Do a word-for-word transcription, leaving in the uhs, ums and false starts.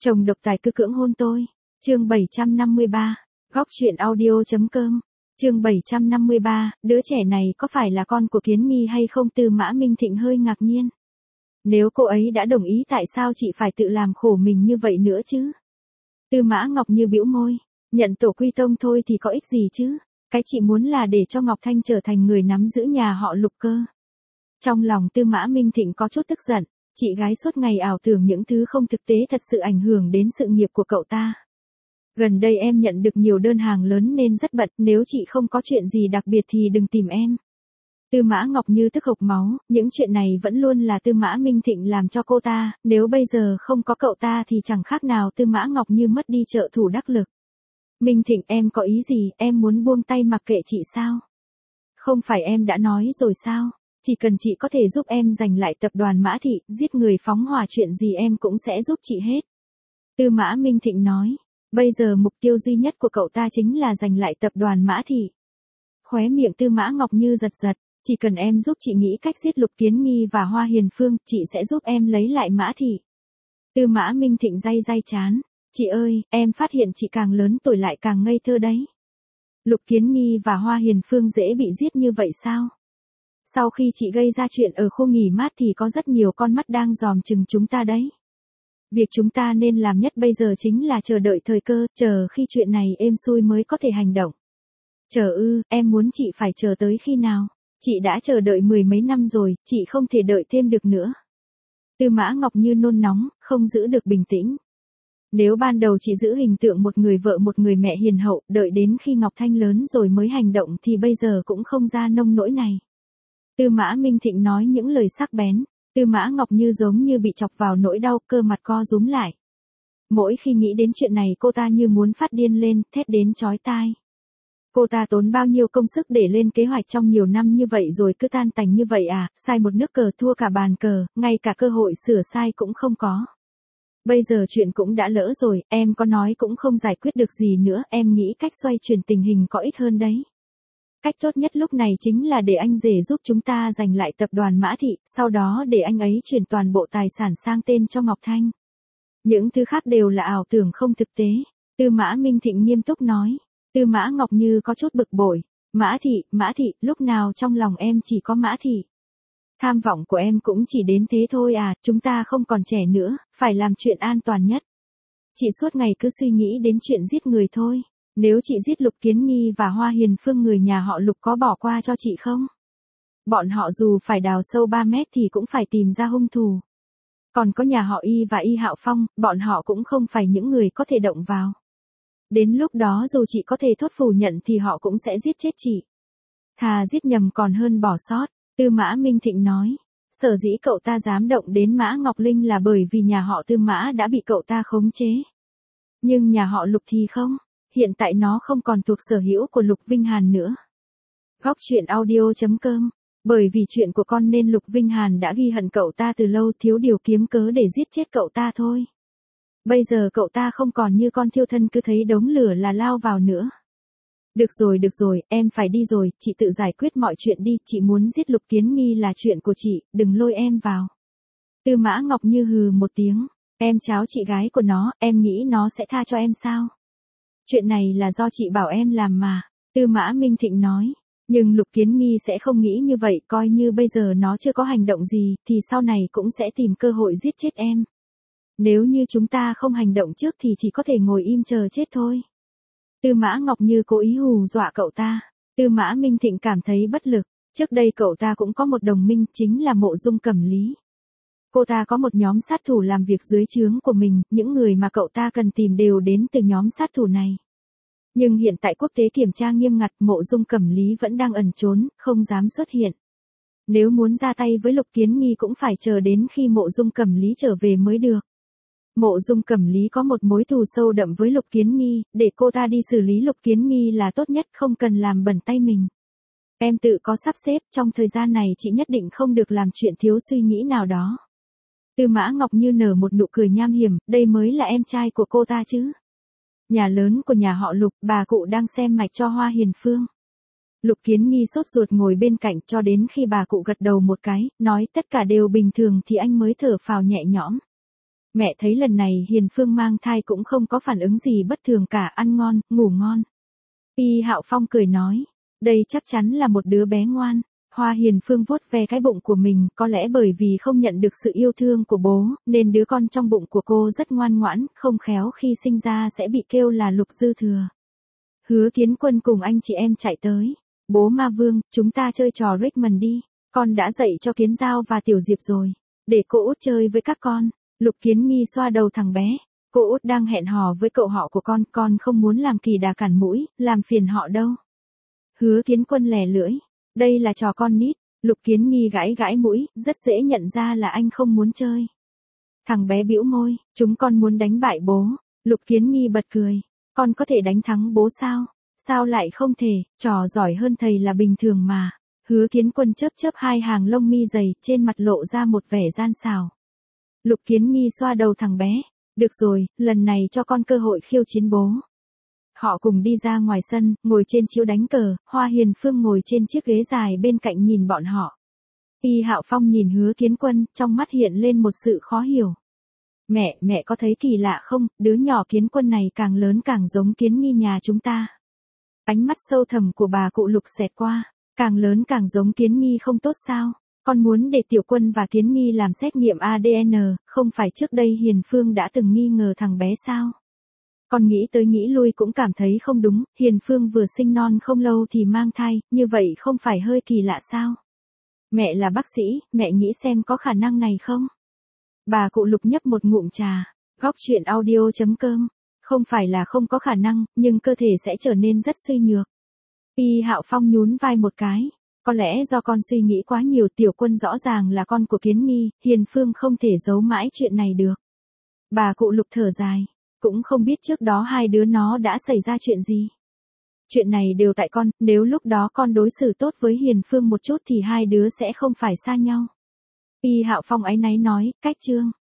Chồng độc tài cứ cưỡng hôn tôi. Chương bảy trăm năm mươi ba. Góc truyện audio.com. Chương bảy trăm năm mươi ba, đứa trẻ này có phải là con của Kiến Nghi hay không? Tư Mã Minh Thịnh hơi ngạc nhiên. Nếu cô ấy đã đồng ý tại sao chị phải tự làm khổ mình như vậy nữa chứ? Tư Mã Ngọc Như bĩu môi, nhận tổ quy tông thôi thì có ích gì chứ? Cái chị muốn là để cho Ngọc Thanh trở thành người nắm giữ nhà họ Lục cơ. Trong lòng Tư Mã Minh Thịnh có chút tức giận, chị gái suốt ngày ảo tưởng những thứ không thực tế thật sự ảnh hưởng đến sự nghiệp của cậu ta. Gần đây em nhận được nhiều đơn hàng lớn nên rất bận, nếu chị không có chuyện gì đặc biệt thì đừng tìm em. Tư Mã Ngọc Như tức hộc máu, những chuyện này vẫn luôn là Tư Mã Minh Thịnh làm cho cô ta, nếu bây giờ không có cậu ta thì chẳng khác nào Tư Mã Ngọc Như mất đi trợ thủ đắc lực. Minh Thịnh, em có ý gì, em muốn buông tay mặc kệ chị sao? Không phải em đã nói rồi sao? Chỉ cần chị có thể giúp em giành lại tập đoàn Mã Thị, giết người phóng hỏa, chuyện gì em cũng sẽ giúp chị hết. Tư Mã Minh Thịnh nói, bây giờ mục tiêu duy nhất của cậu ta chính là giành lại tập đoàn Mã Thị. Khóe miệng Tư Mã Ngọc Như giật giật, chỉ cần em giúp chị nghĩ cách giết Lục Kiến Nghi và Hoa Hiền Phương, chị sẽ giúp em lấy lại Mã Thị. Tư Mã Minh Thịnh day day chán, chị ơi, em phát hiện chị càng lớn tuổi lại càng ngây thơ đấy. Lục Kiến Nghi và Hoa Hiền Phương dễ bị giết như vậy sao? Sau khi chị gây ra chuyện ở khu nghỉ mát thì có rất nhiều con mắt đang dòm chừng chúng ta đấy. Việc chúng ta nên làm nhất bây giờ chính là chờ đợi thời cơ, chờ khi chuyện này êm xuôi mới có thể hành động. Chờ ư, em muốn chị phải chờ tới khi nào? Chị đã chờ đợi mười mấy năm rồi, chị không thể đợi thêm được nữa. Tư Mã Ngọc Như nôn nóng, không giữ được bình tĩnh. Nếu ban đầu chị giữ hình tượng một người vợ một người mẹ hiền hậu, đợi đến khi Ngọc Thanh lớn rồi mới hành động thì bây giờ cũng không ra nông nỗi này. Tư Mã Minh Thịnh nói những lời sắc bén, Tư Mã Ngọc Như giống như bị chọc vào nỗi đau, cơ mặt co rúm lại. Mỗi khi nghĩ đến chuyện này cô ta như muốn phát điên lên, thét đến chói tai. Cô ta tốn bao nhiêu công sức để lên kế hoạch trong nhiều năm như vậy rồi cứ tan tành như vậy à, sai một nước cờ thua cả bàn cờ, ngay cả cơ hội sửa sai cũng không có. Bây giờ chuyện cũng đã lỡ rồi, em có nói cũng không giải quyết được gì nữa, em nghĩ cách xoay chuyển tình hình có ích hơn đấy. Cách tốt nhất lúc này chính là để anh rể giúp chúng ta giành lại tập đoàn Mã Thị, sau đó để anh ấy chuyển toàn bộ tài sản sang tên cho Ngọc Thanh. Những thứ khác đều là ảo tưởng không thực tế. Tư Mã Minh Thịnh nghiêm túc nói. Tư Mã Ngọc Như có chút bực bội. Mã Thị, Mã Thị, lúc nào trong lòng em chỉ có Mã Thị. Tham vọng của em cũng chỉ đến thế thôi à, chúng ta không còn trẻ nữa, phải làm chuyện an toàn nhất. Chị suốt ngày cứ suy nghĩ đến chuyện giết người thôi. Nếu chị giết Lục Kiến Nghi và Hoa Hiền Phương, người nhà họ Lục có bỏ qua cho chị không? Bọn họ dù phải đào sâu ba mét thì cũng phải tìm ra hung thủ. Còn có nhà họ Y và Y Hạo Phong, bọn họ cũng không phải những người có thể động vào. Đến lúc đó dù chị có thể thốt phủ nhận thì họ cũng sẽ giết chết chị. Thà giết nhầm còn hơn bỏ sót, Tư Mã Minh Thịnh nói. Sở dĩ cậu ta dám động đến Mã Ngọc Linh là bởi vì nhà họ Tư Mã đã bị cậu ta khống chế. Nhưng nhà họ Lục thì không. Hiện tại nó không còn thuộc sở hữu của Lục Vinh Hàn nữa. Góc truyện audio.com. Bởi vì chuyện của con nên Lục Vinh Hàn đã ghi hận cậu ta từ lâu, thiếu điều kiếm cớ để giết chết cậu ta thôi. Bây giờ cậu ta không còn như con thiêu thân cứ thấy đống lửa là lao vào nữa. Được rồi được rồi, em phải đi rồi, chị tự giải quyết mọi chuyện đi, chị muốn giết Lục Kiến Nghi là chuyện của chị, đừng lôi em vào. Tư Mã Ngọc Như hừ một tiếng, em cháo chị gái của nó, em nghĩ nó sẽ tha cho em sao? Chuyện này là do chị bảo em làm mà, Tư Mã Minh Thịnh nói. Nhưng Lục Kiến Nghi sẽ không nghĩ như vậy, coi như bây giờ nó chưa có hành động gì, thì sau này cũng sẽ tìm cơ hội giết chết em. Nếu như chúng ta không hành động trước thì chỉ có thể ngồi im chờ chết thôi. Tư Mã Ngọc Như cố ý hù dọa cậu ta. Tư Mã Minh Thịnh cảm thấy bất lực. Trước đây cậu ta cũng có một đồng minh, chính là Mộ Dung Cẩm Lý. Cô ta có một nhóm sát thủ làm việc dưới trướng của mình, những người mà cậu ta cần tìm đều đến từ nhóm sát thủ này. Nhưng hiện tại quốc tế kiểm tra nghiêm ngặt, Mộ Dung Cẩm Lý vẫn đang ẩn trốn, không dám xuất hiện. Nếu muốn ra tay với Lục Kiến Nghi cũng phải chờ đến khi Mộ Dung Cẩm Lý trở về mới được. Mộ Dung Cẩm Lý có một mối thù sâu đậm với Lục Kiến Nghi, để cô ta đi xử lý Lục Kiến Nghi là tốt nhất, không cần làm bẩn tay mình. Em tự có sắp xếp, trong thời gian này chị nhất định không được làm chuyện thiếu suy nghĩ nào đó. Tư Mã Ngọc Như nở một nụ cười nham hiểm, đây mới là em trai của cô ta chứ. Nhà lớn của nhà họ Lục, bà cụ đang xem mạch cho Hoa Hiền Phương. Lục Kiến Nghi sốt ruột ngồi bên cạnh cho đến khi bà cụ gật đầu một cái, nói tất cả đều bình thường thì anh mới thở phào nhẹ nhõm. Mẹ thấy lần này Hiền Phương mang thai cũng không có phản ứng gì bất thường cả, ăn ngon, ngủ ngon. Y Hạo Phong cười nói, đây chắc chắn là một đứa bé ngoan. Hoa Hiền Phương vuốt ve cái bụng của mình, có lẽ bởi vì không nhận được sự yêu thương của bố, nên đứa con trong bụng của cô rất ngoan ngoãn, không khéo khi sinh ra sẽ bị kêu là Lục dư thừa. Hứa Kiến Quân cùng anh chị em chạy tới. Bố Ma Vương, chúng ta chơi trò Rickman đi. Con đã dạy cho Kiến Giao và Tiểu Diệp rồi. Để cô út chơi với các con. Lục Kiến Nghi xoa đầu thằng bé. Cô út đang hẹn hò với cậu họ của con, con không muốn làm kỳ đà cản mũi, làm phiền họ đâu. Hứa Kiến Quân lè lưỡi. Đây là trò con nít. Lục Kiến Nghi gãi gãi mũi, rất dễ nhận ra là anh không muốn chơi. Thằng bé bĩu môi, chúng con muốn đánh bại bố. Lục Kiến Nghi bật cười. Con có thể đánh thắng bố sao? Sao lại không thể, trò giỏi hơn thầy là bình thường mà. Hứa Kiến Quân chớp chớp hai hàng lông mi dày, trên mặt lộ ra một vẻ gian xảo. Lục Kiến Nghi xoa đầu thằng bé. Được rồi, lần này cho con cơ hội khiêu chiến bố. Họ cùng đi ra ngoài sân, ngồi trên chiếu đánh cờ, Hoa Hiền Phương ngồi trên chiếc ghế dài bên cạnh nhìn bọn họ. Y Hạo Phong nhìn Hứa Kiến Quân, trong mắt hiện lên một sự khó hiểu. Mẹ, mẹ có thấy kỳ lạ không, đứa nhỏ Kiến Quân này càng lớn càng giống Kiến Nghi nhà chúng ta. Ánh mắt sâu thẳm của bà cụ Lục xẹt qua, càng lớn càng giống Kiến Nghi không tốt sao? Con muốn để Tiểu Quân và Kiến Nghi làm xét nghiệm a đê en, không phải trước đây Hiền Phương đã từng nghi ngờ thằng bé sao? Con nghĩ tới nghĩ lui cũng cảm thấy không đúng, Hiền Phương vừa sinh non không lâu thì mang thai, như vậy không phải hơi kỳ lạ sao? Mẹ là bác sĩ, mẹ nghĩ xem có khả năng này không? Bà cụ Lục nhấp một ngụm trà, góc chuyện audio chấm com. Không phải là không có khả năng, nhưng cơ thể sẽ trở nên rất suy nhược. Y Hạo Phong nhún vai một cái. Có lẽ do con suy nghĩ quá nhiều, Tiểu Quân rõ ràng là con của Kiến Nghi, Hiền Phương không thể giấu mãi chuyện này được. Bà cụ Lục thở dài. Cũng không biết trước đó hai đứa nó đã xảy ra chuyện gì. Chuyện này đều tại con, nếu lúc đó con đối xử tốt với Hiền Phương một chút thì hai đứa sẽ không phải xa nhau. Y Hạo Phong áy náy nói, cách chương.